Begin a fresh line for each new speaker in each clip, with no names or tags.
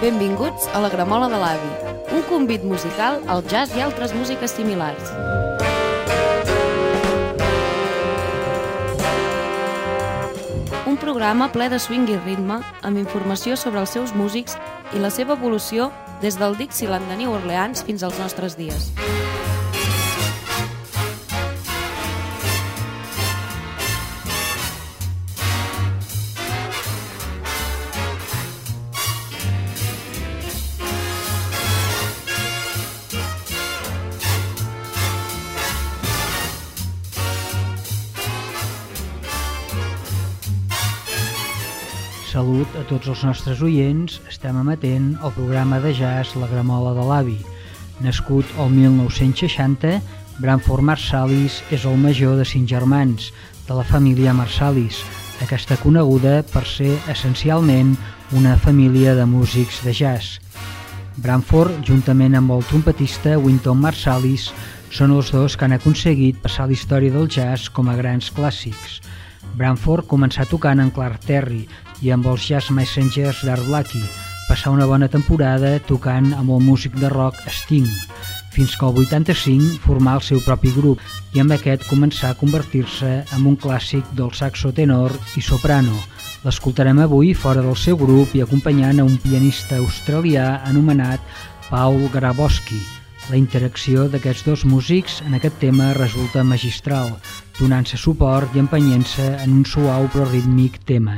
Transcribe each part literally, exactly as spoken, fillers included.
Benvinguts a la Gramola de l'Avi, un convit musical al jazz i altres músiques similars. Un programa ple de swing i ritme, amb informació sobre els seus músics i la seva evolució des del Dixieland de New Orleans fins als nostres dies.
Salut a tots els nostres oients, estem emetent el programa de jazz La Gramola de l'Avi. Nascut el mil nou-cents seixanta, Branford Marsalis és el major de cinc germans, de la família Marsalis, aquesta coneguda per ser essencialment una família de músics de jazz. Branford, juntament amb el trompetista Wynton Marsalis, són els dos que han aconseguit passar la història del jazz com a grans clàssics. Branford començà tocant amb Clark Terry i amb els Jazz Messengers d'Art Blakey, passà una bona temporada tocant amb el músic de rock Sting, fins que el vuitanta-cinc formà el seu propi grup i amb aquest començà a convertir-se en un clàssic del saxo tenor i soprano. L'escoltarem avui fora del seu grup i acompanyant a un pianista australià anomenat Paul Grabowski. La interacció d'aquests dos músics en aquest tema resulta magistral, donant-se suport i empenyent-se en un suau però rítmic tema.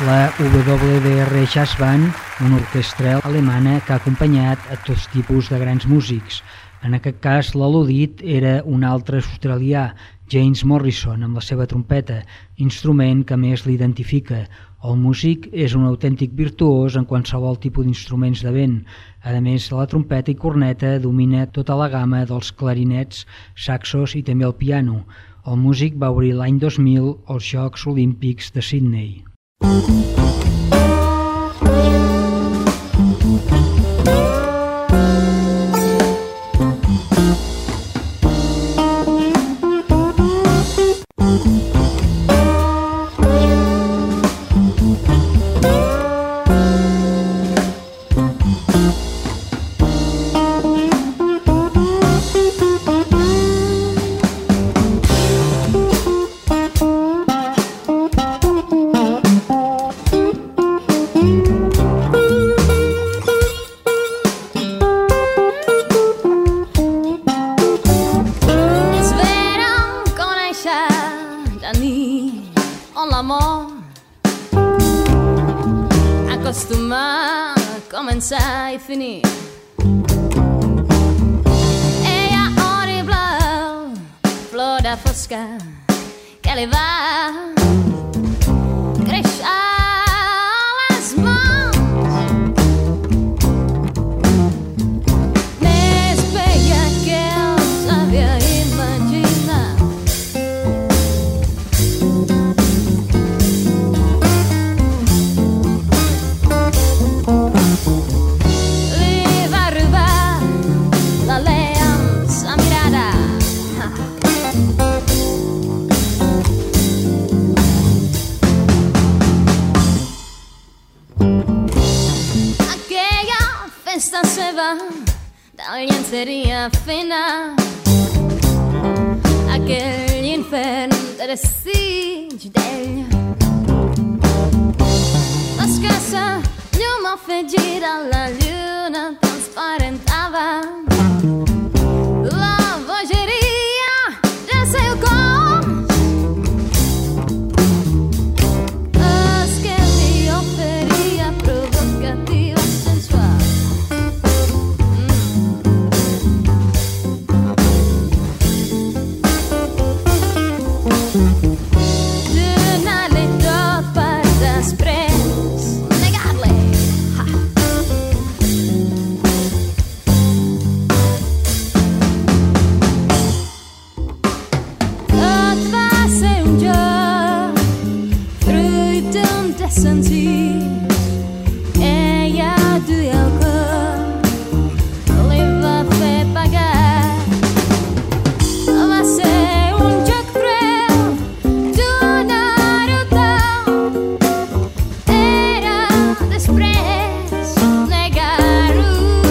la W D R Jazz Band, una orquestra alemana que ha acompanyat a tots tipus de grans músics. En aquest cas, l'al·ludit era un altre australià, James Morrison, amb la seva trompeta, instrument que més l'identifica. El músic és un autèntic virtuós en qualsevol tipus d'instruments de vent. A més, la trompeta i corneta domina tota la gamma dels clarinets, saxos i també el piano. El músic va obrir l'any dos mil als Jocs Olímpics de Sydney.
Aquell infern de desig d'ell, l'escassa llum afegida a la lluna transparentava la bogeria del seu cos. Es que li oferia provocativa, sensual. Donar-li tot per després negar-li. Tot va ser un joc, fruit d'un descensit. Ella duia el cor, li va fer pagar. Va ser un joc cruel, donar-ho tot. Era després negar-ho.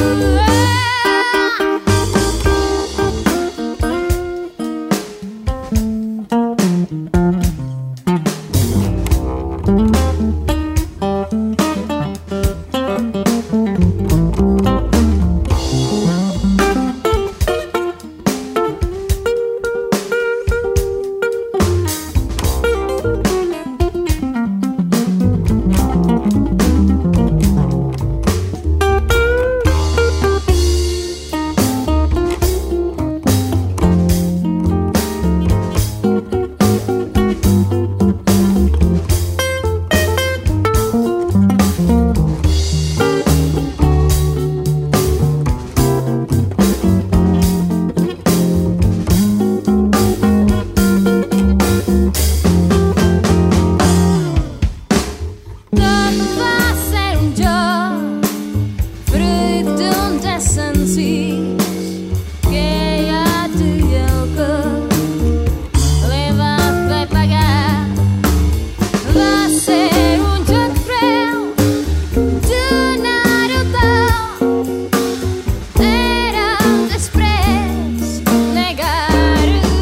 Tot va ser un joc, fruit d'un descensit. Que ella duia el cor, li va fer pagar. Va ser un joc cruel, donar-ho tot. Era després negar-ho.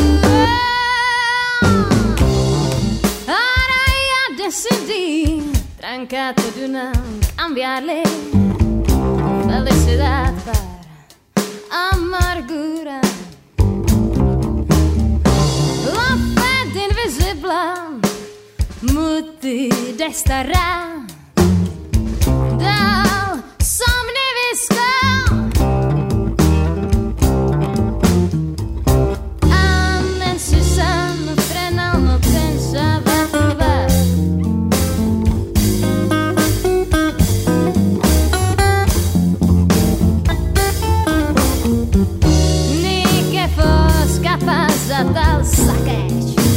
Ara ja decidí trencar tot d'una, canviar-li felicitat per amargura. L'ha fet invisible, mutit destarà del somni viscut amb incessant frena el no pensava trobar ni que fos capaç de tal saqueig.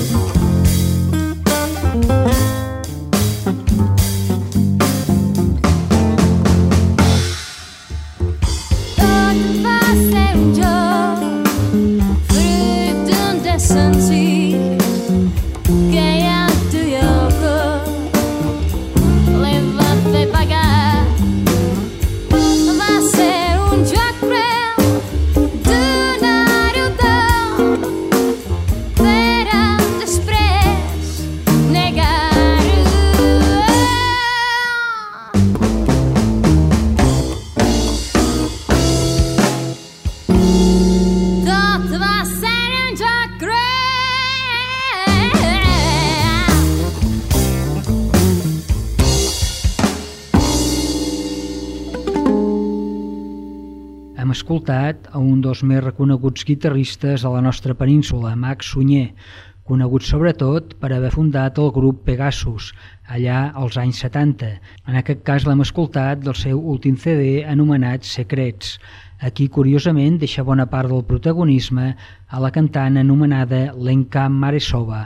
Hem escoltat a un dels més reconeguts guitarristes a la nostra península, Max Sunyer, conegut sobretot per haver fundat el grup Pegasus, allà als anys setanta. En aquest cas l'hem escoltat del seu últim C D anomenat Secrets. Aquí, curiosament, deixa bona part del protagonisme a la cantant anomenada Lenka Maresova.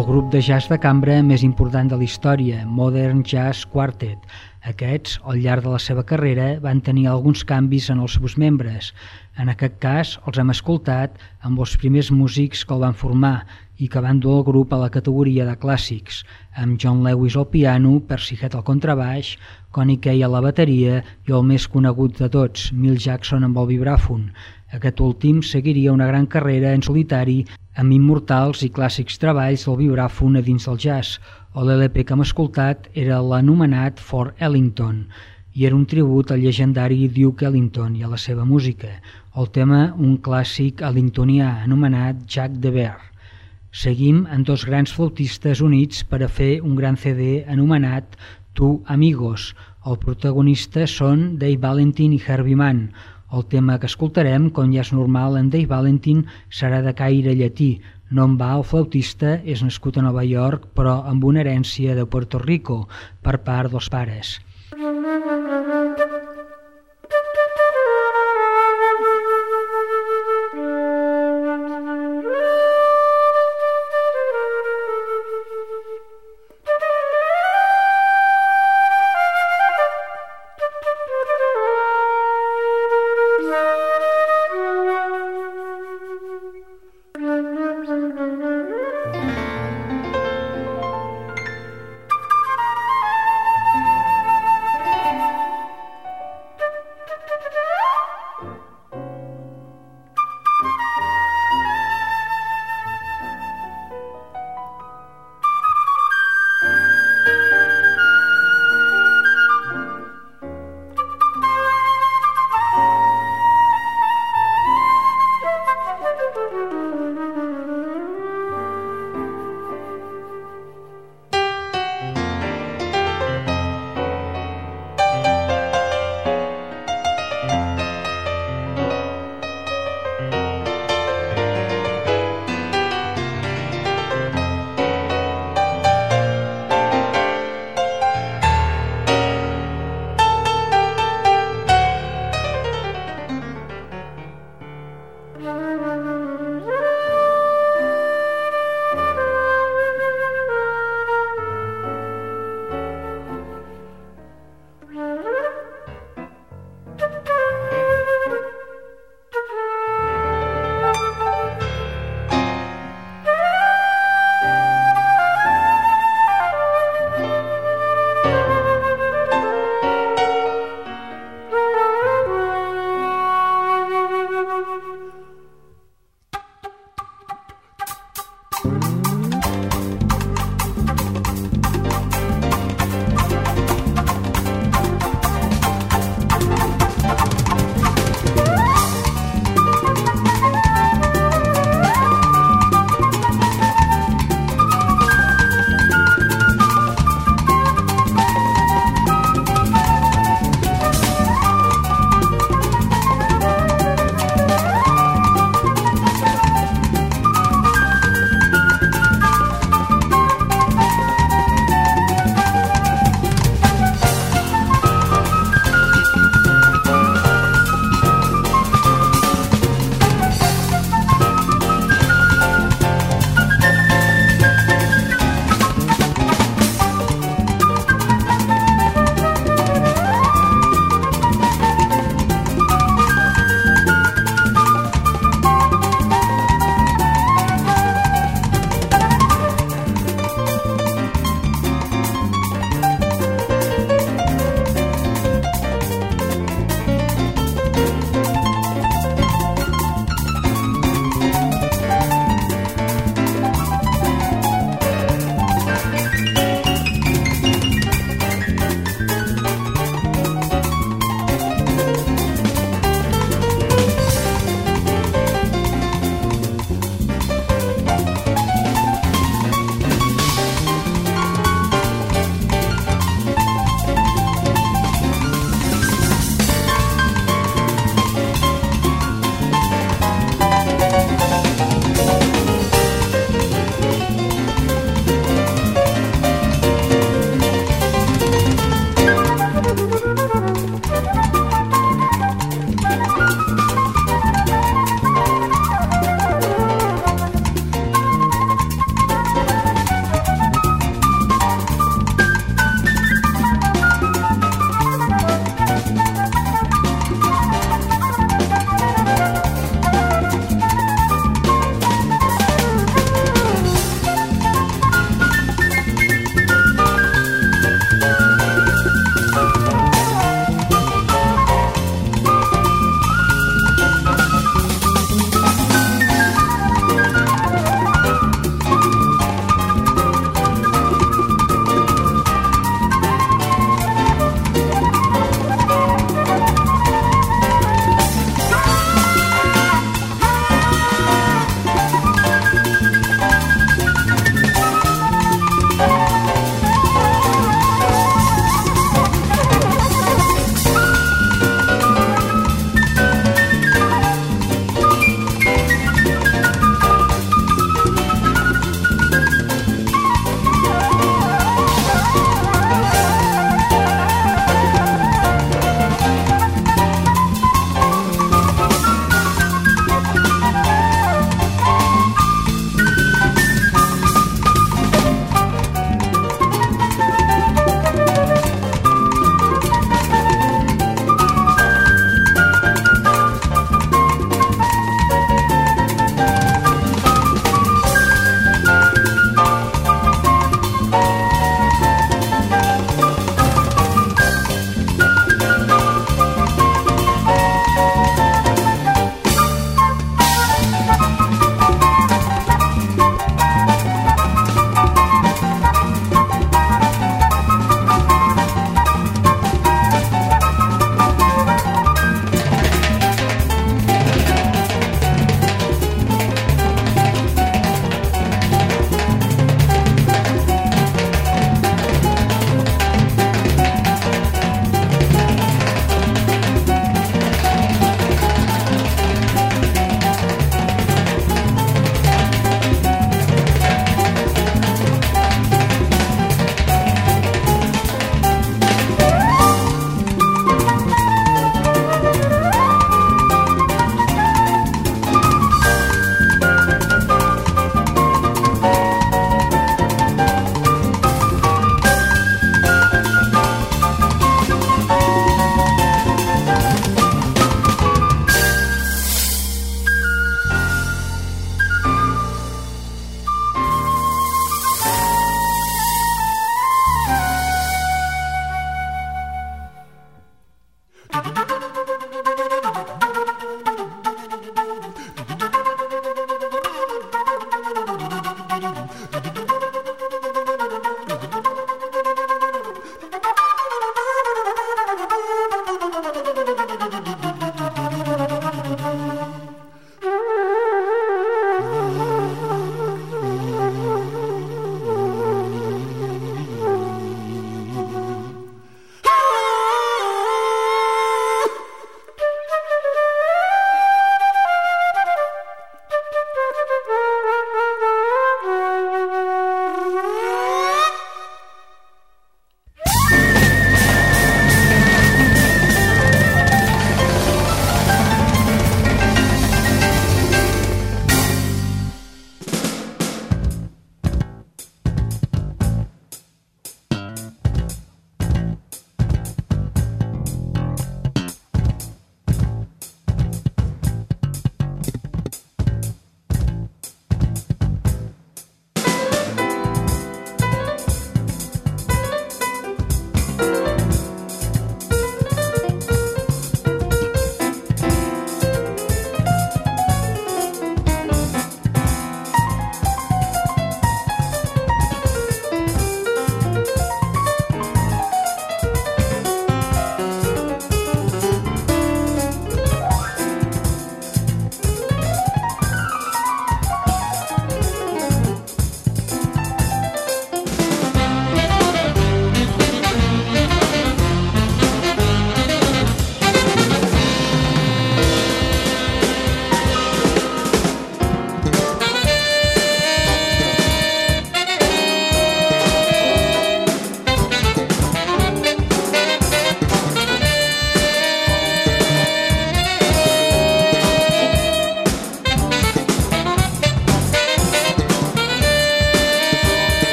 el grup de jazz de cambra més important de la història, Modern Jazz Quartet. Aquests, al llarg de la seva carrera, van tenir alguns canvis en els seus membres. En aquest cas, els hem escoltat amb els primers músics que el van formar i que van dur el grup a la categoria de clàssics, amb John Lewis al piano, Percy Heath al contrabaix, Connie Kay a la bateria i el més conegut de tots, Milt Jackson amb el vibràfon. Aquest últim seguiria una gran carrera en solitari amb immortals i clàssics treballs del vibràfon a dins del jazz. L'L P que hem escoltat era l'anomenat Fort Ellington i era un tribut al llegendari Duke Ellington i a la seva música. El tema, un clàssic ellingtonià anomenat Jack the Bear. Seguim amb dos grans flautistes units per a fer un gran C D anomenat Two Amigos. Els protagonistes són Dave Valentin i Herbie Mann. El tema que escoltarem, com ja és normal en Dave Valentin, serà de caire llatí. Nom va, el flautista, és nascut a Nova York, però amb una herència de Puerto Rico per part dels pares.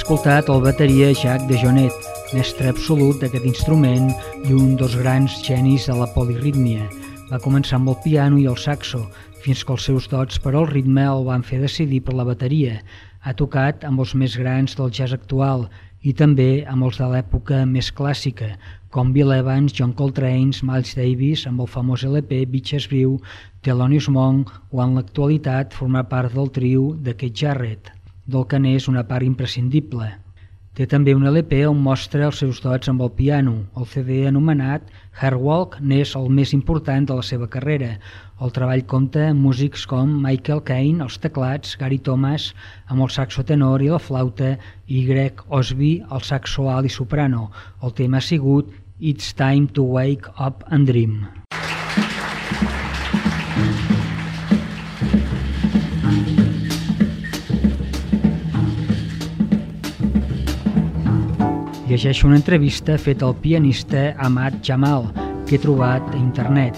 escoltat el bateria Jack DeJohnette, mestre absolut d'aquest instrument i un dels grans genis de la polirítmia. Va començar amb el piano i el saxo, fins que els seus dots per al ritme el van fer decidir per la bateria. Ha tocat amb els més grans del jazz actual i també amb els de l'època més clàssica, com Bill Evans, John Coltrane, Miles Davis, amb el famós L P Beaches Brew, Thelonious Monk o en l'actualitat formar part del trio de Keith Jarrett, del que n'és una part imprescindible. Té també un L P on mostra els seus dots amb el piano. El C D anomenat Hairwalk n'és el més important de la seva carrera. El treball compta amb músics com Michael Caine als teclats, Gary Thomas amb el saxo tenor i la flauta i Greg Osby al saxo alt i soprano. El tema ha sigut It's Time to Wake Up and Dream. Llegeixo una entrevista feta al pianista Ahmad Jamal que he trobat a internet.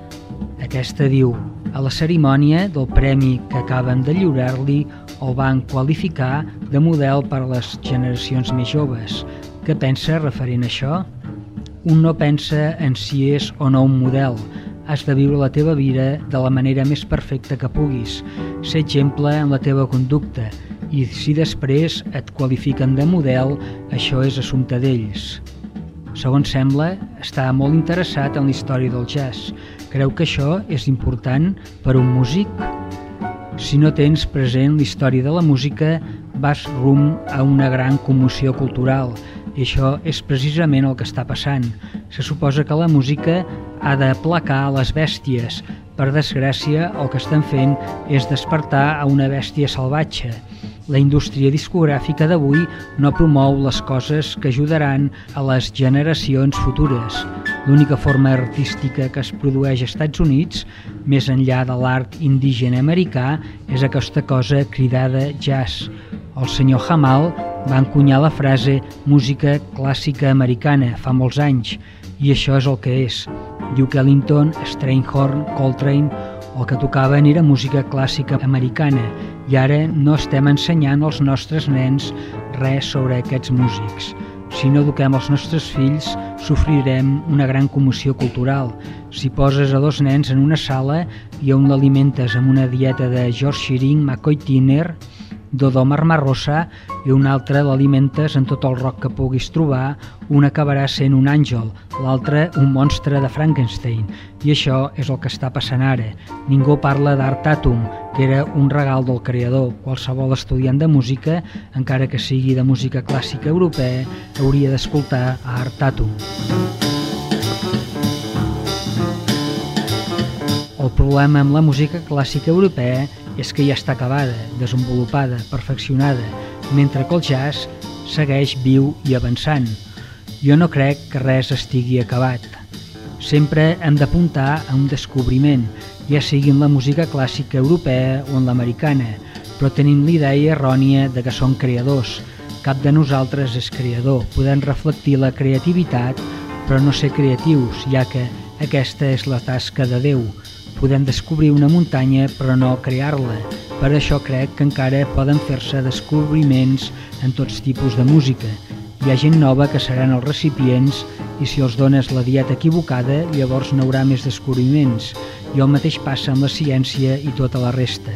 Aquesta diu: a la cerimònia del premi que acaben de lliurar-li el van qualificar de model per a les generacions més joves. Què pensa referent a això? Un no pensa en si és o no un model. Has de viure la teva vida de la manera més perfecta que puguis. Ser exemple en la teva conducta. I si després et qualifiquen de model, això és assumpte d'ells. Segons sembla, està molt interessat en la història del jazz. Creu que això és important per un músic? Si no tens present la història de la música, vas rumb a una gran commoció cultural, i això és precisament el que està passant. Se suposa que la música ha d'aplacar les bèsties. Per desgràcia, el que estan fent és despertar a una bèstia salvatge. La indústria discogràfica d'avui no promou les coses que ajudaran a les generacions futures. L'única forma artística que es produeix als Estats Units, més enllà de l'art indígena americà, és aquesta cosa cridada jazz. El senyor Jamal va encunyar la frase música clàssica americana fa molts anys, i això és el que és. Duke Ellington, Strayhorn, Coltrane, el que tocaven era música clàssica americana, i ara no estem ensenyant als nostres nens res sobre aquests músics. Si no eduquem els nostres fills, sofrirem una gran commoció cultural. Si poses a dos nens en una sala i a un l'alimentes amb una dieta de George Shearing, McCoy Tyner, Dodo Marmarosa, i un altre l'alimentes en tot el rock que puguis trobar, un acabarà sent un àngel, l'altre un monstre de Frankenstein. I això és el que està passant ara. Ningú parla d'Art Tatum, que era un regal del creador. Qualsevol estudiant de música, encara que sigui de música clàssica europea, hauria d'escoltar a Art Tatum. El problema amb la música clàssica europea és que ja està acabada, desenvolupada, perfeccionada, mentre que el jazz segueix viu i avançant. Jo no crec que res estigui acabat. Sempre hem d'apuntar a un descobriment, ja sigui en la música clàssica europea o en l'americana, però tenim l'idea errònia de que som creadors. Cap de nosaltres és creador. Podem reflectir la creativitat, però no ser creatius, ja que aquesta és la tasca de Déu. Podem descobrir una muntanya però no crear-la. Per això crec que encara poden fer-se descobriments en tots tipus de música. Hi ha gent nova que seran els recipients i si els dones la dieta equivocada, llavors no haurà més descobriments. I el mateix passa amb la ciència i tota la resta.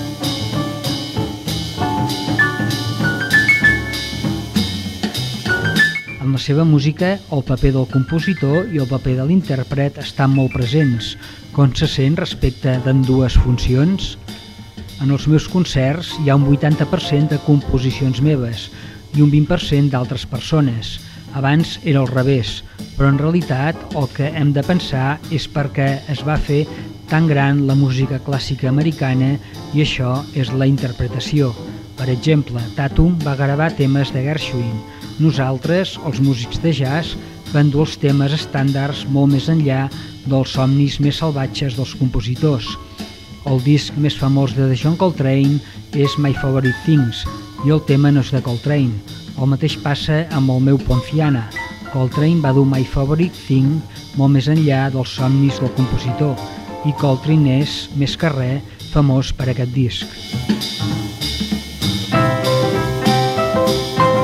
En la seva música, el paper del compositor i el paper de l'intèrpret estan molt presents. Com se sent respecte d'ambdues funcions? En els meus concerts hi ha un vuitanta per cent de composicions meves i un vint per cent d'altres persones. Abans era al revés, però en realitat el que hem de pensar és perquè es va fer tan gran la música clàssica americana i això és la interpretació. Per exemple, Tatum va gravar temes de Gershwin. Nosaltres, els músics de jazz, van dur els temes estàndards molt més enllà dels somnis més salvatges dels compositors. El disc més famós de John Coltrane és My Favorite Things i el tema no és de Coltrane. El mateix passa amb el meu Ponciana. Coltrane va dur My Favorite Thing molt més enllà dels somnis del compositor i Coltrane és, més que res, famós per aquest disc.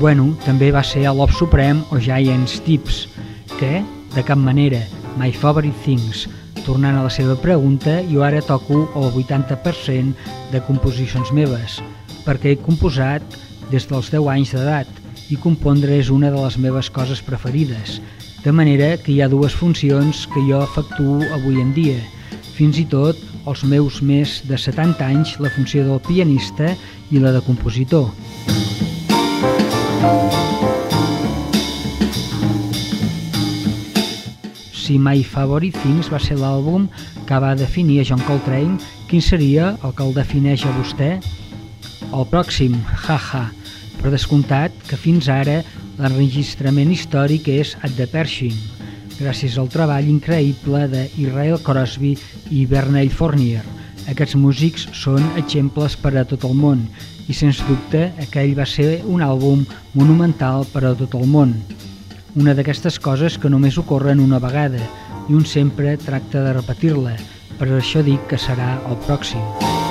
Bueno, també va ser a Love Supreme o Giants Tips, que, de cap manera, My Favorite Things. Tornant a la seva pregunta, jo ara toco el vuitanta per cent de composicions meves, perquè he composat des dels deu anys d'edat i compondre és una de les meves coses preferides, de manera que hi ha dues funcions que jo efectuo avui en dia. Fins i tot, als meus més de setanta anys, la funció del pianista i la de compositor. Si My Favorite Things va ser l'àlbum que va definir a John Coltrane, quin seria el que el defineix a vostè? El pròxim, haha, però descomptat que fins ara l'enregistrament històric és At the Pershing, gràcies al treball increïble d'Israel Crosby i Bernard Fournier. Aquests músics són exemples per a tot el món i, sens dubte, aquell va ser un àlbum monumental per a tot el món. Una d'aquestes coses que només ocorren una vegada i un sempre tracta de repetir-la, per això dic que serà el pròxim.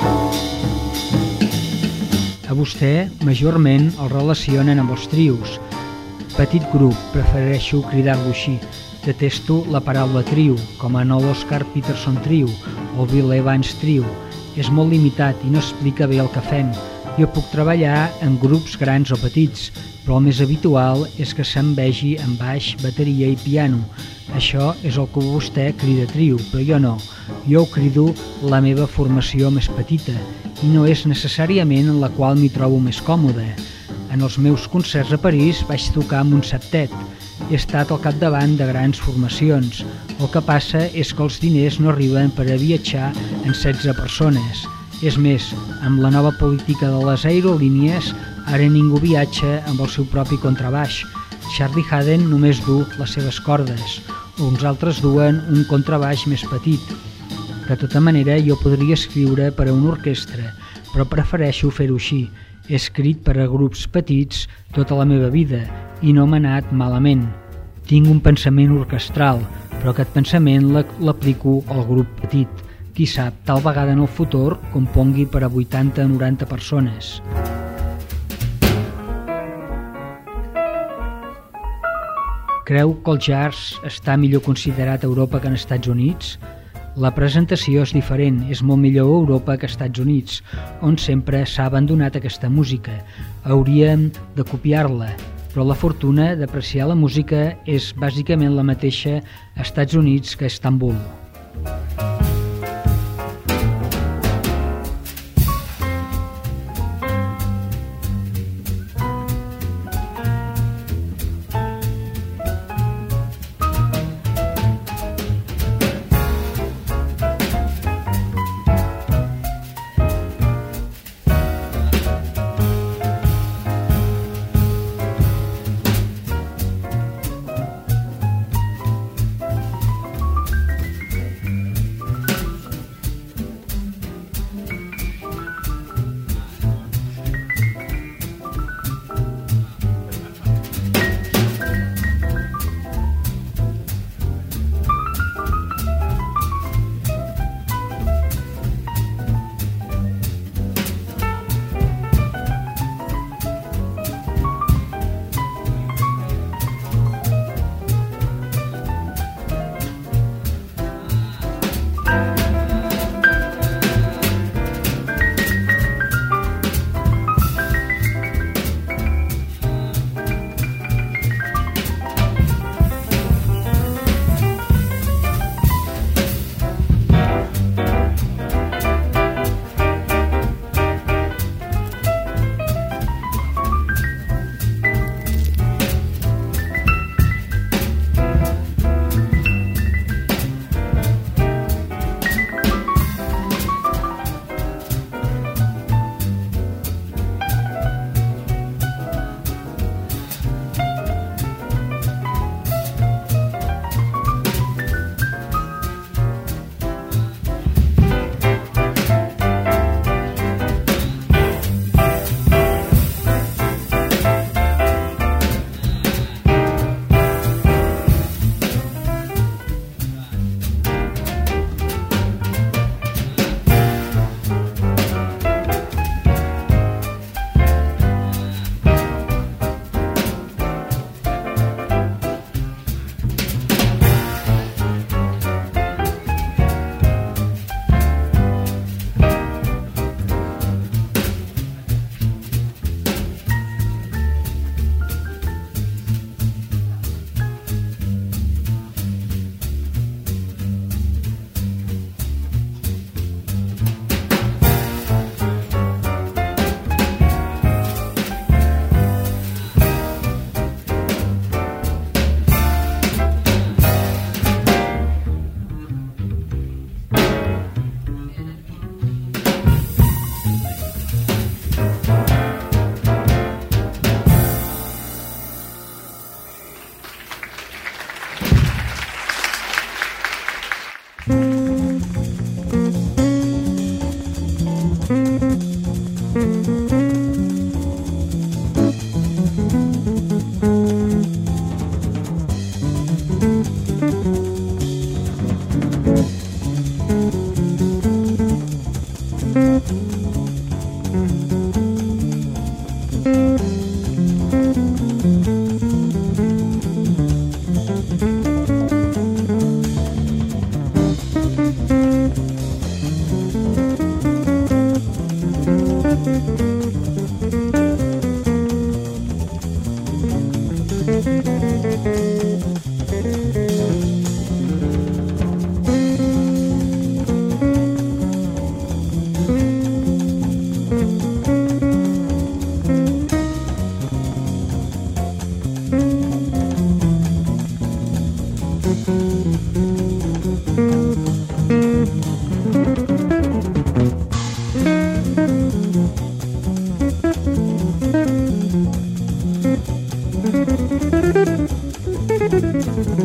A vostè, majorment, el relacionen amb els trios. Petit grup, prefereixo cridar-lo així. Detesto la paraula trio, com en l'Oscar Peterson Trio o el Bill Evans Trio. És molt limitat i no explica bé el que fem. Jo puc treballar en grups grans o petits, però el més habitual és que se'm vegi en baix, bateria i piano. Això és el que vostè crida trio, però jo no. Jo ho crido la meva formació més petita i no és necessàriament en la qual m'hi trobo més còmode. En els meus concerts a París vaig tocar amb un septet. He estat al capdavant de grans formacions. El que passa és que els diners no arriben per a viatjar en setze persones. És més, amb la nova política de les aerolínies, ara ningú viatja amb el seu propi contrabaix. Charlie Haden només du les seves cordes, uns altres duen un contrabaix més petit. De tota manera, jo podria escriure per a una orquestra, però prefereixo fer-ho així. He escrit per a grups petits tota la meva vida i no m'ha anat malament. Tinc un pensament orquestral, però aquest pensament l'aplico al grup petit. Qui sap, tal vegada en el futur compongui per a vuitanta o noranta persones. Creu que el jazz està millor considerat a Europa que en Estats Units? La presentació és diferent, és molt millor a Europa que als Estats Units, on sempre s'ha abandonat aquesta música. Hauríem de copiar-la, però la fortuna d'apreciar la música és bàsicament la mateixa a Estats Units que a Istanbul.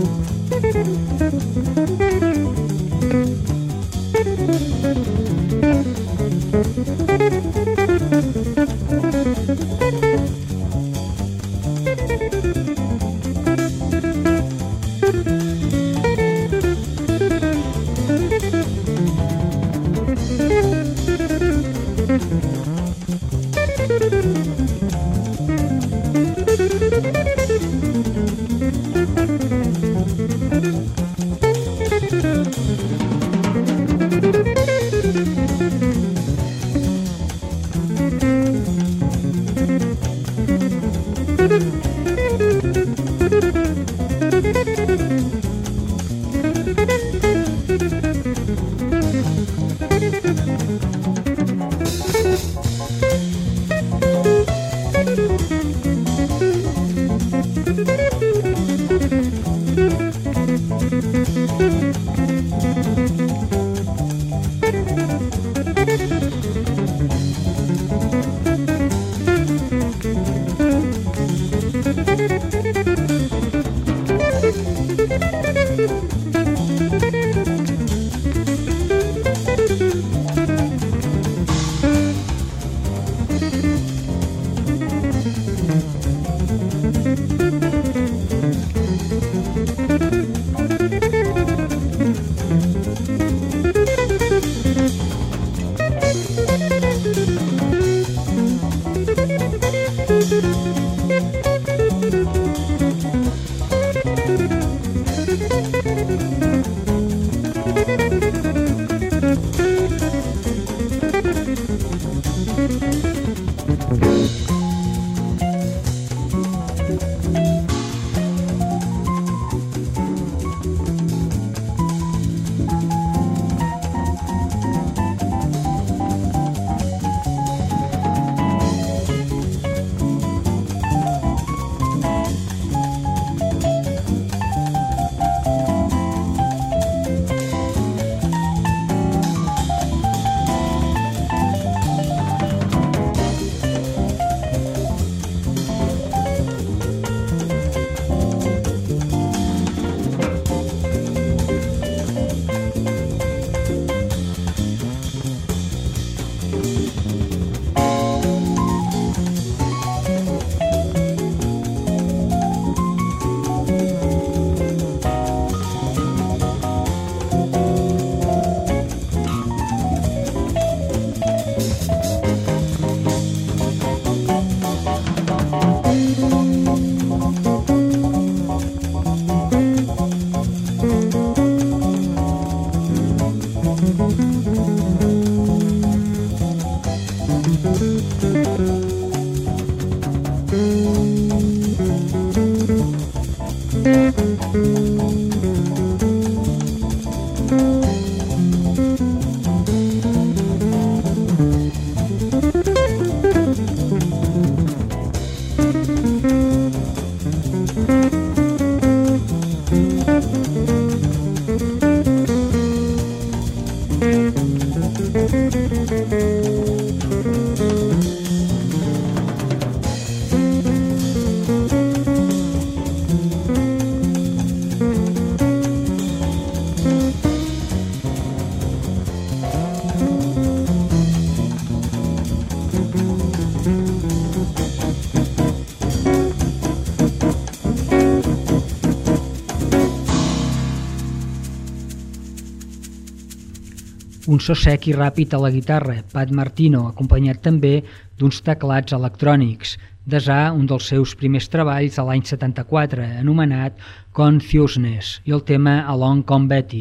Un so sec i ràpid a la guitarra, Pat Martino, acompanyat també d'uns teclats electrònics, desar un dels seus primers treballs a l'any setanta-quatre, anomenat Confuseness, i el tema Along Come Betty.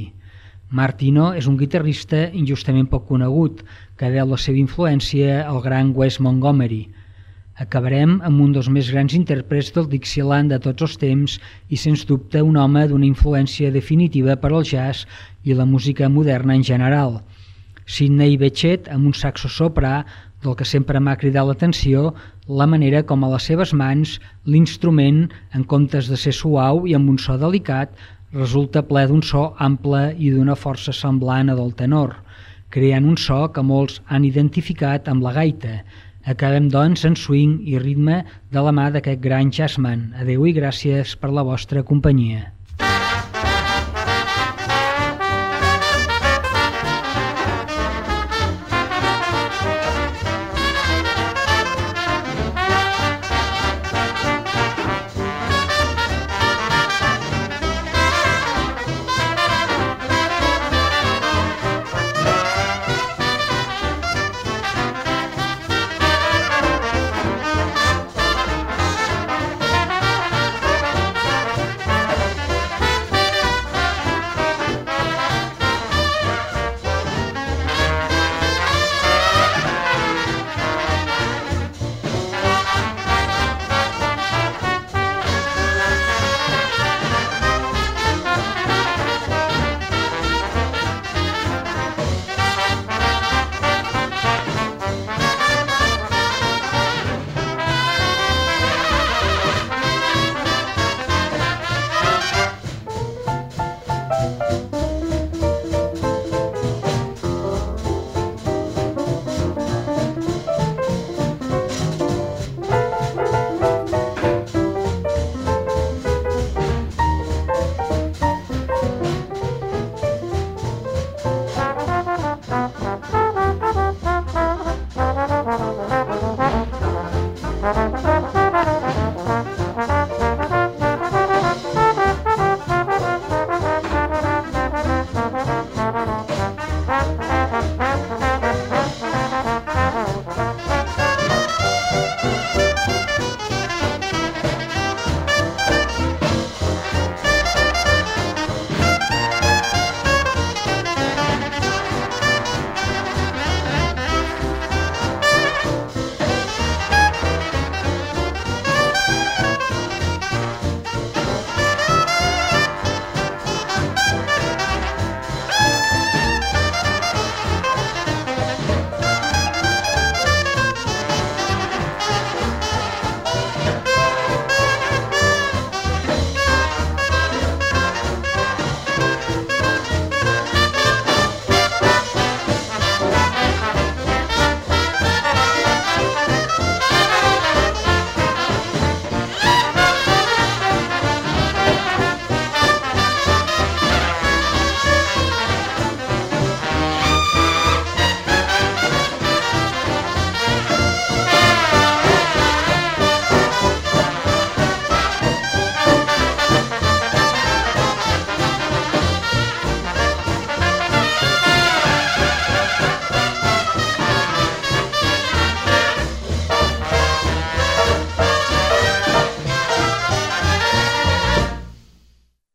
Martino és un guitarrista injustament poc conegut, que deu la seva influència al gran Wes Montgomery. Acabarem amb un dels més grans intèrprets del Dixieland de tots els temps i, sens dubte, un home d'una influència definitiva per al jazz i la música moderna en general. Sidney Bechet, amb un saxo soprà, del que sempre m'ha cridat l'atenció, la manera com a les seves mans l'instrument, en comptes de ser suau i amb un so delicat, resulta ple d'un so ample i d'una força semblant a del tenor, creant un so que molts han identificat amb la gaita. Acabem, doncs, en swing i ritme de la mà d'aquest gran jazzman. Adéu i gràcies per la vostra companyia.